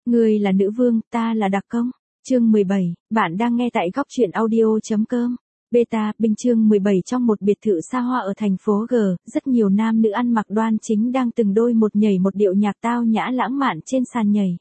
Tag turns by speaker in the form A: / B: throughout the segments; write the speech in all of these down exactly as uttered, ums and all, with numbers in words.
A: Ngươi là nữ vương, ta là đặc công. Chương mười bảy, bạn đang nghe tại góc truyện audio.com. Beta, Binh chương mười bảy trong một biệt thự xa hoa ở thành phố G, rất nhiều nam nữ ăn mặc đoan chính đang từng đôi một nhảy một điệu nhạc tao nhã lãng mạn trên sàn nhảy.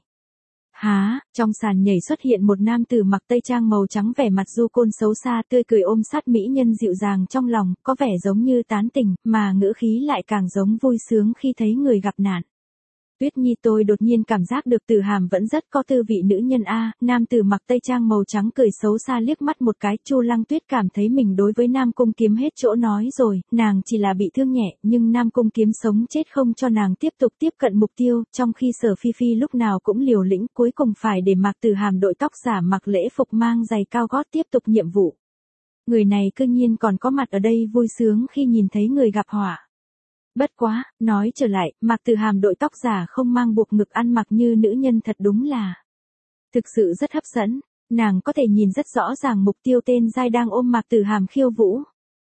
A: Há, trong sàn nhảy xuất hiện một nam tử mặc tây trang màu trắng vẻ mặt du côn xấu xa tươi cười ôm sát mỹ nhân dịu dàng trong lòng, có vẻ giống như tán tỉnh, mà ngữ khí lại càng giống vui sướng khi thấy người gặp nạn. Tuyết Nhi, tôi đột nhiên cảm giác được Tử Hàm vẫn rất có tư vị nữ nhân a. Nam tử mặc tây trang màu trắng cười xấu xa liếc mắt một cái. Chu Lăng Tuyết cảm thấy mình đối với Nam Cung Kiếm hết chỗ nói rồi, nàng chỉ là bị thương nhẹ, nhưng Nam Cung Kiếm sống chết không cho nàng tiếp tục tiếp cận mục tiêu, trong khi Sở Phi Phi lúc nào cũng liều lĩnh, cuối cùng phải để Mạc Tử Hàm đội tóc giả mặc lễ phục mang giày cao gót tiếp tục nhiệm vụ. Người này cư nhiên còn có mặt ở đây vui sướng khi nhìn thấy người gặp họa. Bất quá, nói trở lại, Mạc Tử Hàm đội tóc giả không mang buộc ngực ăn mặc như nữ nhân thật đúng là thực sự rất hấp dẫn, nàng có thể nhìn rất rõ ràng mục tiêu tên giai đang ôm Mạc Tử Hàm khiêu vũ.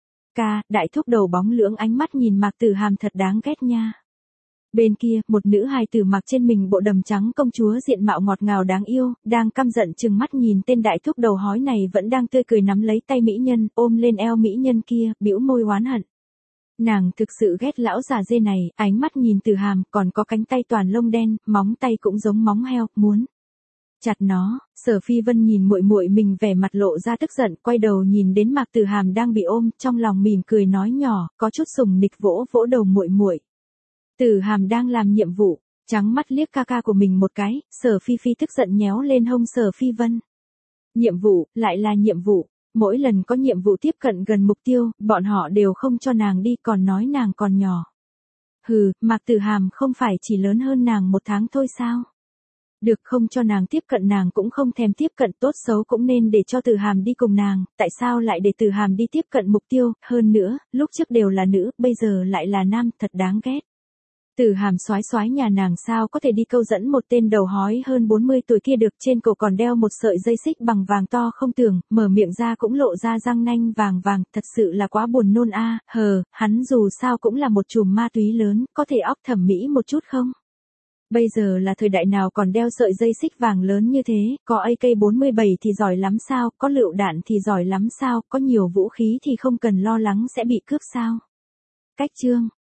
A: Ca, đại thúc đầu bóng lưỡng ánh mắt nhìn Mạc Tử Hàm thật đáng ghét nha. Bên kia, một nữ hài tử mặc trên mình bộ đầm trắng công chúa diện mạo ngọt ngào đáng yêu, đang căm giận trừng mắt nhìn tên đại thúc đầu hói này vẫn đang tươi cười nắm lấy tay mỹ nhân, ôm lên eo mỹ nhân kia, bĩu môi oán hận. Nàng thực sự ghét lão già dê này, ánh mắt nhìn Tử Hàm, còn có cánh tay toàn lông đen, móng tay cũng giống móng heo, muốn chặt nó. Sở Phi Vân nhìn muội muội mình vẻ mặt lộ ra tức giận, quay đầu nhìn đến Mạc Tử Hàm đang bị ôm, trong lòng mỉm cười nói nhỏ, có chút sùng nịch vỗ vỗ đầu muội muội. Tử Hàm đang làm nhiệm vụ, trắng mắt liếc ca ca của mình một cái, Sở Phi Phi tức giận nhéo lên hông Sở Phi Vân. Nhiệm vụ, lại là nhiệm vụ. Mỗi lần có nhiệm vụ tiếp cận gần mục tiêu, bọn họ đều không cho nàng đi, còn nói nàng còn nhỏ. Hừ, Mạc Tử Hàm không phải chỉ lớn hơn nàng một tháng thôi sao? Được, không cho nàng tiếp cận nàng cũng không thèm tiếp cận, tốt xấu cũng nên để cho Tử Hàm đi cùng nàng, tại sao lại để Tử Hàm đi tiếp cận mục tiêu, hơn nữa, lúc trước đều là nữ, bây giờ lại là nam, thật đáng ghét. Tử Hàm xoái xoái nhà nàng sao có thể đi câu dẫn một tên đầu hói hơn bốn mươi tuổi kia được, trên cổ còn đeo một sợi dây xích bằng vàng to không tưởng, mở miệng ra cũng lộ ra răng nanh vàng vàng, thật sự là quá buồn nôn a. Hờ, hắn dù sao cũng là một chùm ma túy lớn, có thể óc thẩm mỹ một chút không? Bây giờ là thời đại nào còn đeo sợi dây xích vàng lớn như thế, có A K bốn mươi bảy thì giỏi lắm sao, có lựu đạn thì giỏi lắm sao, có nhiều vũ khí thì không cần lo lắng sẽ bị cướp sao? Cách chương